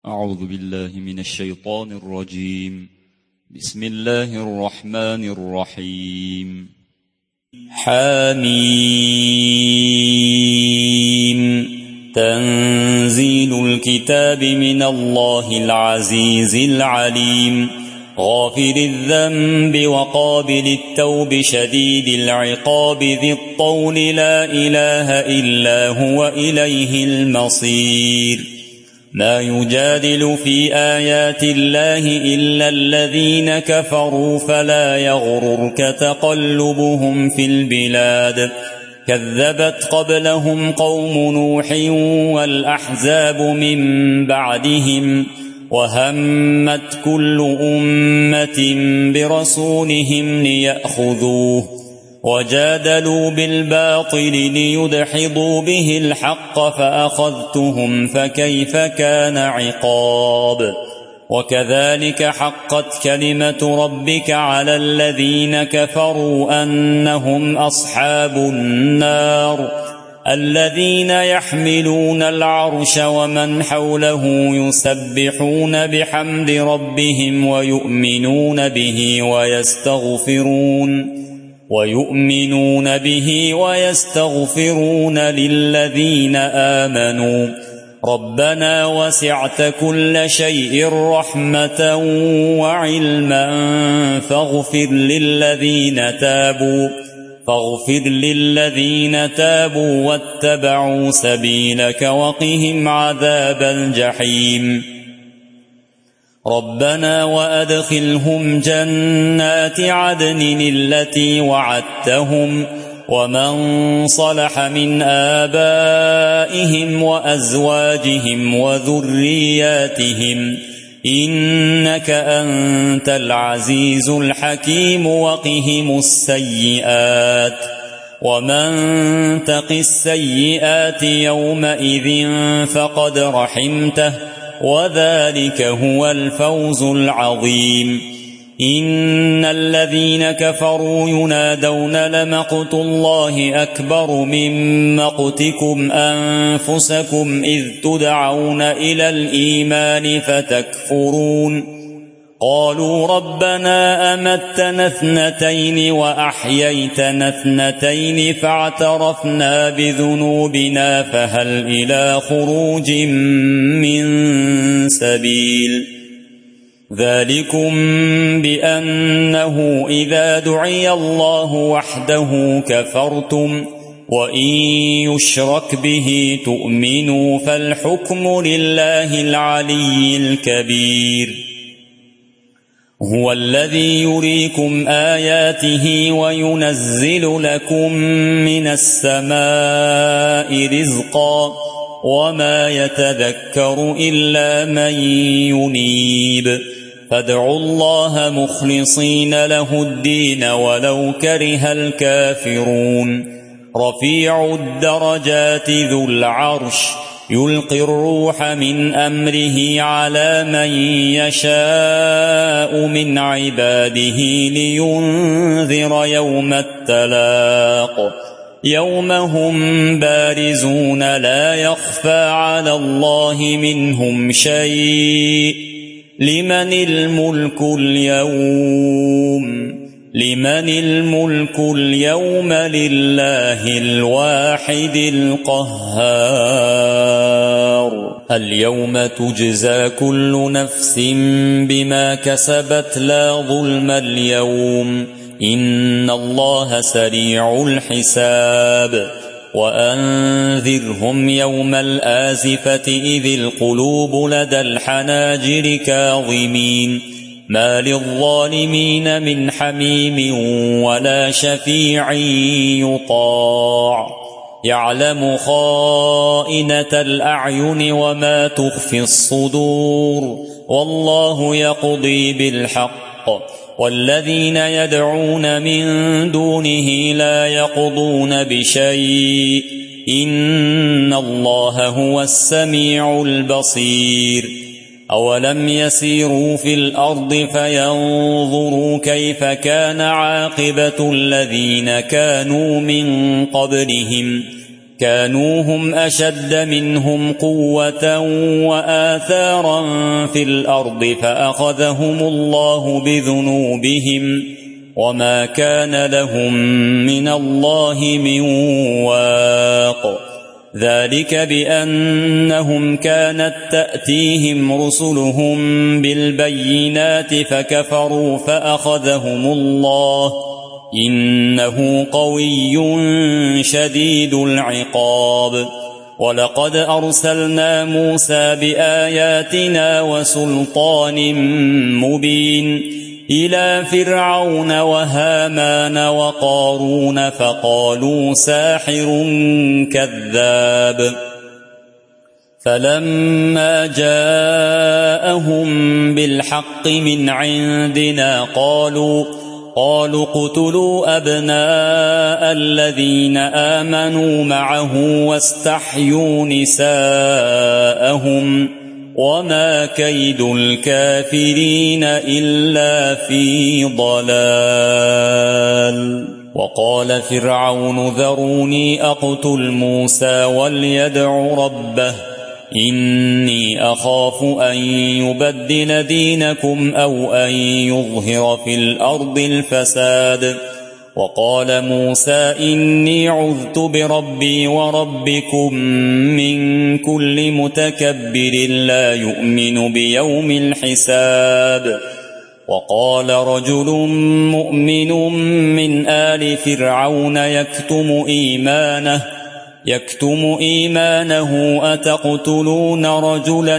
أعوذ بالله من الشيطان الرجيم. بسم الله الرحمن الرحيم. حميم. تنزيل الكتاب من الله العزيز العليم، غافر الذنب وقابل التوب شديد العقاب ذي الطول لا إله إلا هو إليه المصير. ما يجادل في آيات الله إلا الذين كفروا فلا يغررك تقلبهم في البلاد. كذبت قبلهم قوم نوح والأحزاب من بعدهم، وهمت كل أمة برسولهم ليأخذوه، وجادلوا بالباطل ليدحضوا به الحق فأخذتهم فكيف كان عقاب. وكذلك حقت كلمة ربك على الذين كفروا أنهم أصحاب النار، الذين يحملون العرش ومن حوله يسبحون بحمد ربهم ويؤمنون به ويستغفرون للذين آمنوا. ربنا وسعت كل شيء رحمة وعلما فاغفر للذين تابوا واتبعوا سبيلك وقهم عذاب الجحيم. ربنا وأدخلهم جنات عدن التي وعدتهم ومن صلح من آبائهم وأزواجهم وذرياتهم إنك أنت العزيز الحكيم. وقهم السيئات، ومن تق السيئات يومئذ فقد رحمته، وذلك هو الفوز العظيم. إن الذين كفروا ينادون لمقت الله أكبر من مقتكم أنفسكم إذ تدعون إلى الإيمان فتكفرون. قالوا ربنا أمتنا اثنتين وأحييتنا اثنتين فاعترفنا بذنوبنا فهل إلى خروج من سبيل. ذلكم بأنه إذا دعي الله وحده كفرتم، وإن يشرك به تؤمنوا فالحكم لله العلي الكبير. هو الذي يريكم آياته وينزل لكم من السماء رزقا، وما يتذكر إلا من ينيب. فادعوا الله مخلصين له الدين ولو كره الكافرون. رفيع الدرجات ذو العرش يلقي الروح من أمره على من يشاء من عباده لينذر يوم التلاق، يوم هم بارزون لا يخفى على الله منهم شيء. لمن الملك اليوم لله الواحد القهار. اليوم تجزى كل نفس بما كسبت لا ظلم اليوم، إن الله سريع الحساب. وأنذرهم يوم الآزفة إذ القلوب لدى الحناجر كاظمين، ما للظالمين من حميم ولا شفيع يطاع. يعلم خائنة الأعين وما تخفي الصدور، والله يقضي بالحق، والذين يدعون من دونه لا يقضون بشيء، إن الله هو السميع البصير. أولم يسيروا في الأرض فينظروا كيف كان عاقبة الذين كانوا من قبلهم، كانوا هم أشد منهم قوة وآثارا في الأرض فأخذهم الله بذنوبهم وما كان لهم من الله من واق ذلك بأنهم كانت تأتيهم رسلهم بالبينات فكفروا فأخذهم الله إنه قوي شديد العقاب ولقد أرسلنا موسى بآياتنا وسلطان مبين إلى فرعون وهامان وقارون فقالوا ساحر كذاب فلما جاءهم بالحق من عندنا قالوا اقتلوا أبناء الذين آمنوا معه واستحيوا نساءهم وما كيد الكافرين إلا في ضلال وقال فرعون ذروني أقتل موسى وليدع ربه إني أخاف أن يبدل دينكم أو أن يظهر في الأرض الفساد وقال موسى إني عذت بربي وربكم من كل متكبر لا يؤمن بيوم الحساب وقال رجل مؤمن من آل فرعون يكتم إيمانه أتقتلون رجلا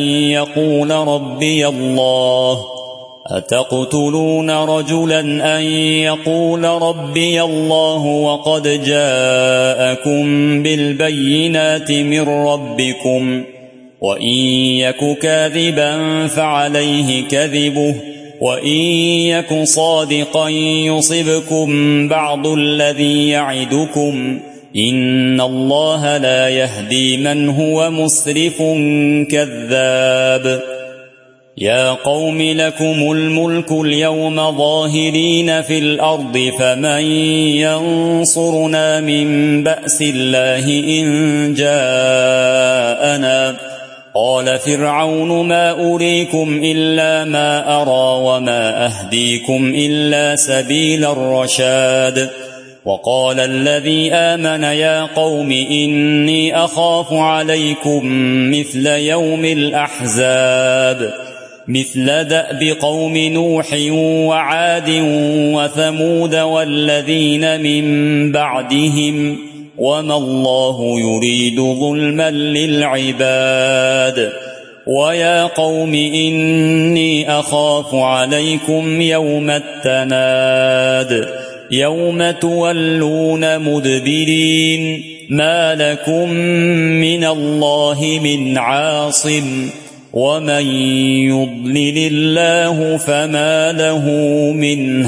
أن يقول ربي الله وقد جاءكم بالبينات من ربكم وإن يك كاذبا فعليه كذبه وإن يك صادقا يصبكم بعض الذي يعدكم إن الله لا يهدي من هو مسرف كذاب يا قوم لكم الملك اليوم ظاهرين في الأرض فمن ينصرنا من بأس الله إن جاءنا قال فرعون ما أريكم إلا ما أرى وما أهديكم إلا سبيل الرشاد وقال الذي آمن يا قوم إني أخاف عليكم مثل يوم الأحزاب مثل دأب قوم نوح وعاد وثمود والذين من بعدهم وما الله يريد ظلما للعباد ويا قوم إني أخاف عليكم يوم التناد يوم تولون مدبرين ما لكم من الله من عاصم ومن يضلل الله فما له من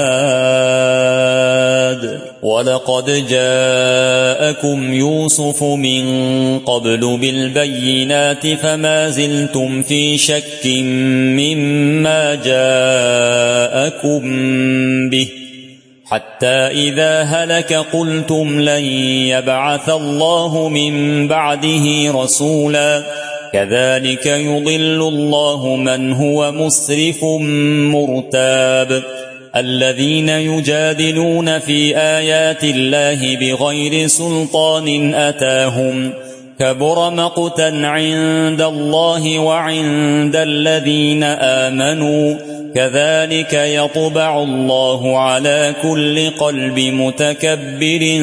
هاد ولقد جاءكم يوسف من قبل بالبينات فما زلتم في شك مما جاءكم به حتى إذا هلك قلتم لن يبعث الله من بعده رسولا كذلك يضل الله من هو مسرف مرتاب الذين يجادلون في آيات الله بغير سلطان أتاهم كبر مقتا عند الله وعند الذين آمنوا كذلك يطبع الله على كل قلب متكبر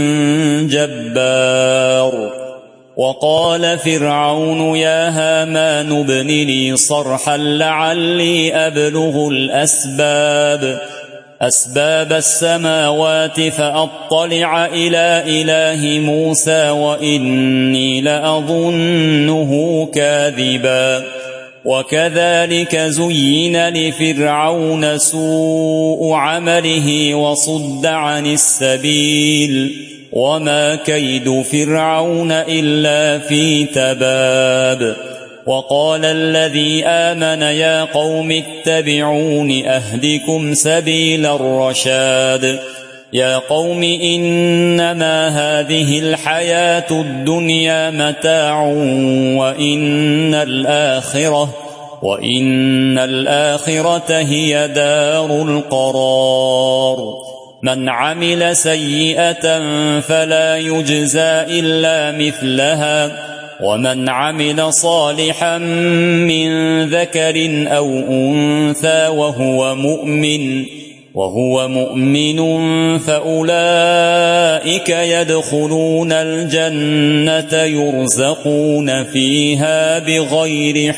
جبار وقال فرعون يا هامان ابن لي صرحا لعلي أبلغ أسباب السماوات فأطلع إلى إله موسى وإني لأظنه كاذبا وكذلك زين لفرعون سوء عمله وصد عن السبيل وما كيد فرعون إلا في تباب وقال الذي آمن يا قوم اتبعون أهدكم سبيل الرشاد يا قوم إنما هذه الحياة الدنيا متاع وإن الآخرة هي دار القرار. من عمل سيئة فلا يجزى إلا مثلها، ومن عمل صالحا من ذكر أو أنثى وهو مؤمن فأولئك يدخلون الجنة يرزقون فيها بغير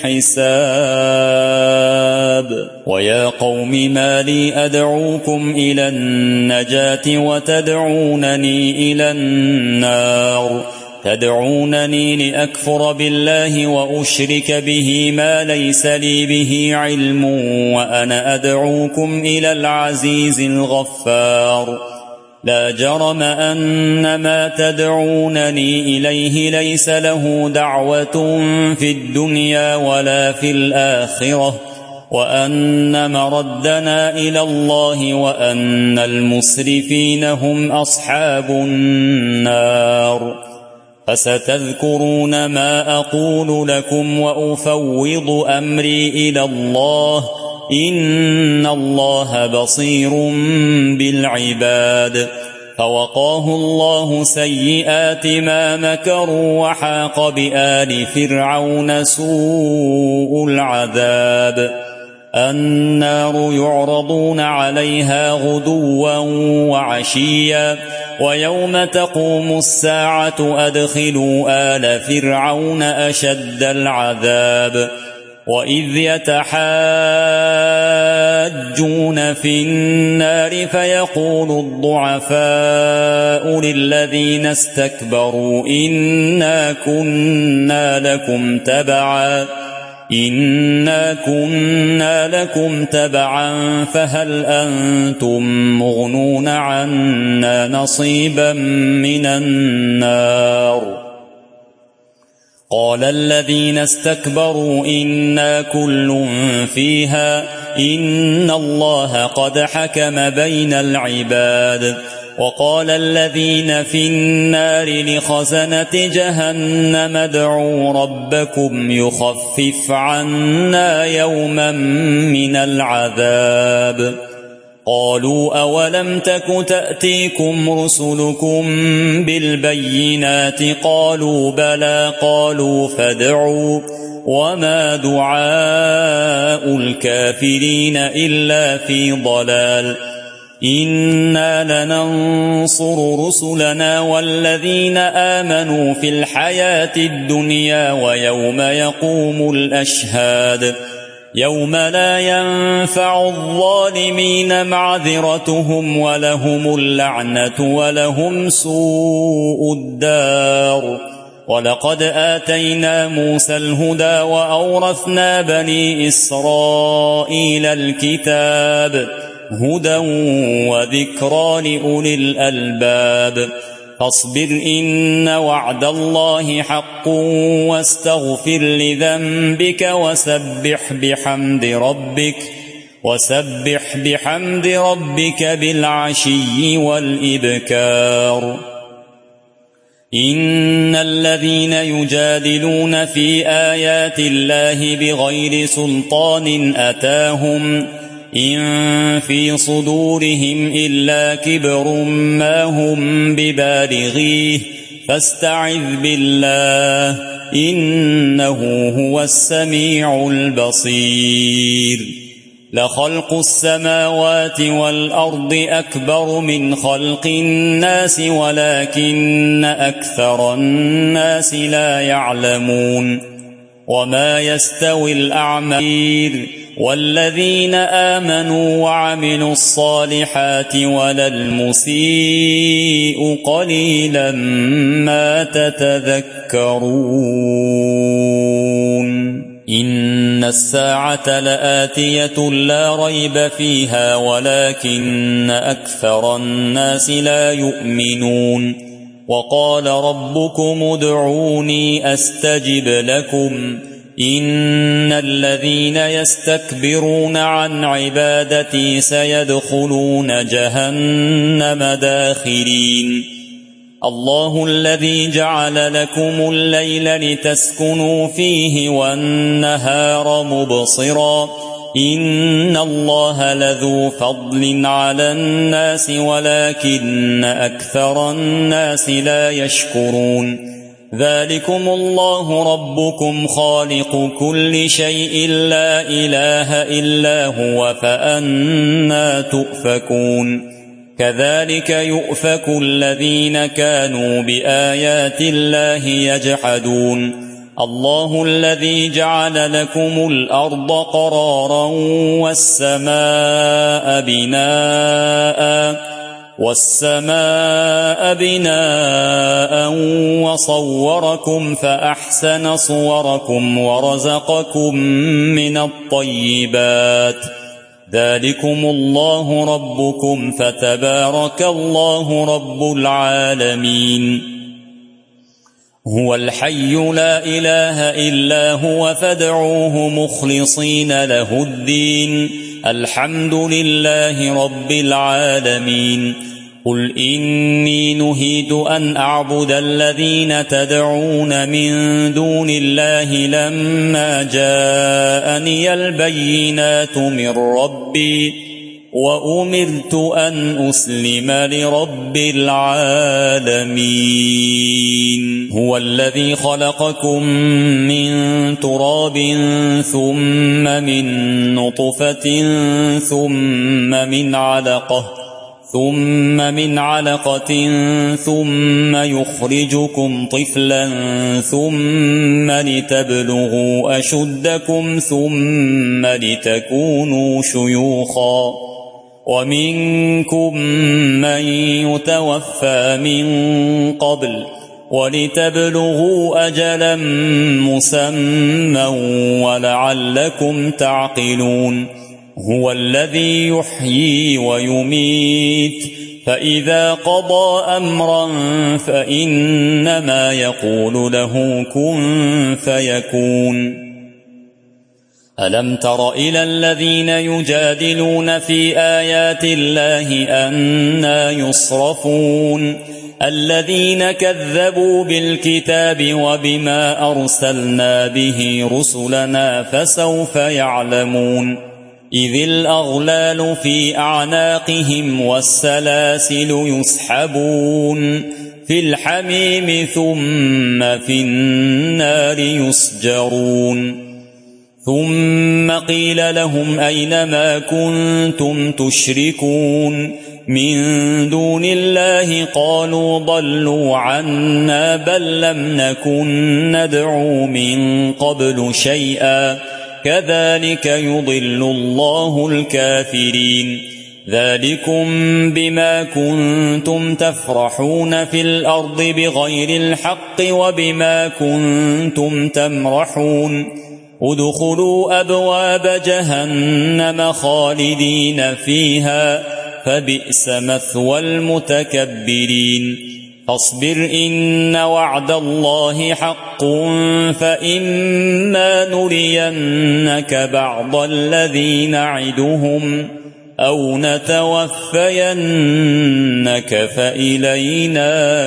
حساب. ويا قوم ما لي أدعوكم إلى النجاة وتدعونني إلى النار؟ تدعونني لأكفر بالله وأشرك به ما ليس لي به علم، وأنا أدعوكم إلى العزيز الغفار. لا جرم أن ما تدعونني إليه ليس له دعوة في الدنيا ولا في الآخرة، وأن مردنا إلى الله، وأن المسرفين هم أصحاب النار. فستذكرون ما أقول لكم وأفوض أمري إلى الله، إن الله بصير بالعباد. فوقاه الله سيئات ما مكروا، وحاق بآل فرعون سوء العذاب. النار يعرضون عليها غدوا وعشيا، ويوم تقوم الساعة أدخلوا آل فرعون أشد العذاب. وإذ يتحاجون في النار فيقول الضعفاء للذين استكبروا إنا كنا لكم تبعا فهل أنتم مغنون عنا نصيبا من النار؟ قال الذين استكبروا إنا كل فيها إن الله قد حكم بين العباد. وقال الذين في النار لخزنة جهنم ادعوا ربكم يخفف عنا يوما من العذاب. قالوا أولم تك تأتيكم رسلكم بالبينات؟ قالوا بلى. قالوا فادعوا. وما دعاء الكافرين إلا في ضلال. إنا لننصر رسلنا والذين آمنوا في الحياة الدنيا ويوم يقوم الأشهاد، يوم لا ينفع الظالمين معذرتهم ولهم اللعنة ولهم سوء الدار. ولقد آتينا موسى الهدى وأورثنا بني إسرائيل الكتاب هدى وذكرى لأولي الألباب. فاصبر إن وعد الله حق واستغفر لذنبك وسبح بحمد ربك بالعشي والإبكار. إن الذين يجادلون في آيات الله بغير سلطان أتاهم إن في صدورهم إلا كبر ما هم ببالغيه فاستعذ بالله إنه هو السميع البصير. لخلق السماوات والأرض أكبر من خلق الناس ولكن أكثر الناس لا يعلمون. وما يستوي الأعمى والذين آمنوا وعملوا الصالحات ولا المسيء قليلا ما تتذكرون. إن الساعة لآتية لا ريب فيها ولكن أكثر الناس لا يؤمنون. وقال ربكم ادعوني أستجب لكم إن الذين يستكبرون عن عبادتي سيدخلون جهنم داخرين الله الذي جعل لكم الليل لتسكنوا فيه والنهار مبصرا إن الله لذو فضل على الناس ولكن أكثر الناس لا يشكرون ذلكم الله ربكم خالق كل شيء لا إله إلا هو فأنى تؤفكون كذلك يؤفك الذين كانوا بآيات الله يجحدون الله الذي جعل لكم الأرض قرارا والسماء بناء وصوركم فأحسن صوركم ورزقكم من الطيبات ذلكم الله ربكم فتبارك الله رب العالمين هو الحي لا إله إلا هو فادعوه مخلصين له الدين الحمد لله رب العالمين قل إني نهيت أن أعبد الذين تدعون من دون الله لما جاءني البينات من ربي وأمرت أن أسلم لرب العالمين هو الذي خلقكم من تراب ثم من نطفة ثم من علقة ثم يخرجكم طفلا ثم لتبلغوا أشدكم ثم لتكونوا شيوخا ومنكم من يتوفى من قبل ولتبلغوا أجلا مسمى ولعلكم تعقلون هو الذي يحيي ويميت فإذا قضى أمرا فإنما يقول له كن فيكون ألم تر إلى الذين يجادلون في آيات الله أنى يصرفون الذين كذبوا بالكتاب وبما أرسلنا به رسلنا فسوف يعلمون إذ الأغلال في أعناقهم والسلاسل يسحبون في الحميم ثم في النار يسجرون ثم قيل لهم أين ما كنتم تشركون من دون الله قالوا ضلوا عنا بل لم نكن ندعو من قبل شيئا كذلك يضل الله الكافرين ذلكم بما كنتم تفرحون في الأرض بغير الحق وبما كنتم تمرحون ادخلوا أبواب جهنم خالدين فيها فبئس مثوى المتكبرين فاصبر إن وعد الله حق فإما نرينك بعض الذي نعدهم أو نتوفينك فإلينا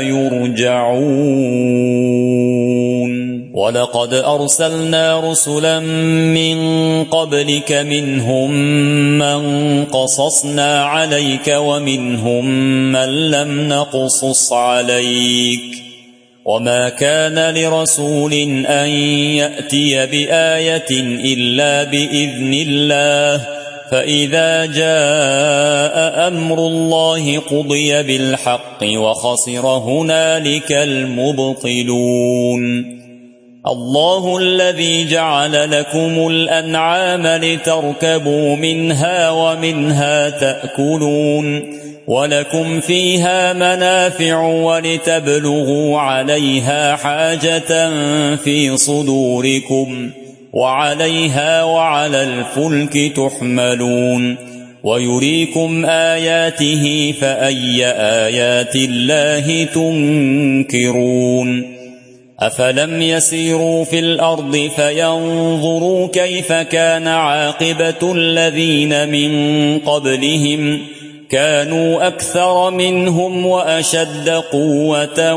يرجعون ولقد أرسلنا رسلا من قبلك منهم من قصصنا عليك ومنهم من لم نقصص عليك وما كان لرسول أن يأتي بآية إلا بإذن الله فإذا جاء أمر الله قضي بالحق وخسر هنالك المبطلون الله الذي جعل لكم الأنعام لتركبوا منها ومنها تأكلون ولكم فيها منافع ولتبلغوا عليها حاجة في صدوركم وعليها وعلى الفلك تحملون ويريكم آياته فأي آيات الله تنكرون أفلم يسيروا في الأرض فينظروا كيف كان عاقبة الذين من قبلهم كانوا أكثر منهم وأشد قوة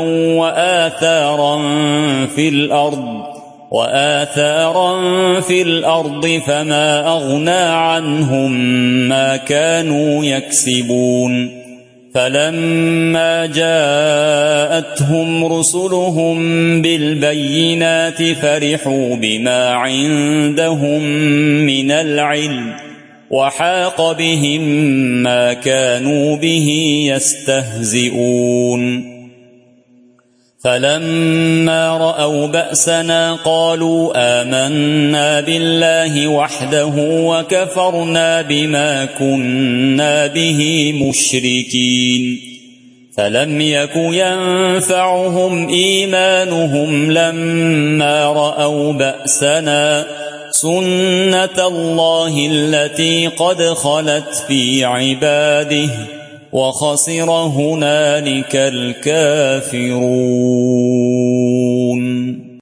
وآثارا في الأرض فما أغنى عنهم ما كانوا يكسبون فلما جاءتهم رسلهم بالبينات فرحوا بما عندهم من العلم وحاق بهم ما كانوا به يستهزئون فلما رأوا بأسنا قالوا آمنا بالله وحده وكفرنا بما كنا به مشركين فلم يك ينفعهم إيمانهم لما رأوا بأسنا سنة الله التي قد خلت في عباده وخسر هنالك الكافرون.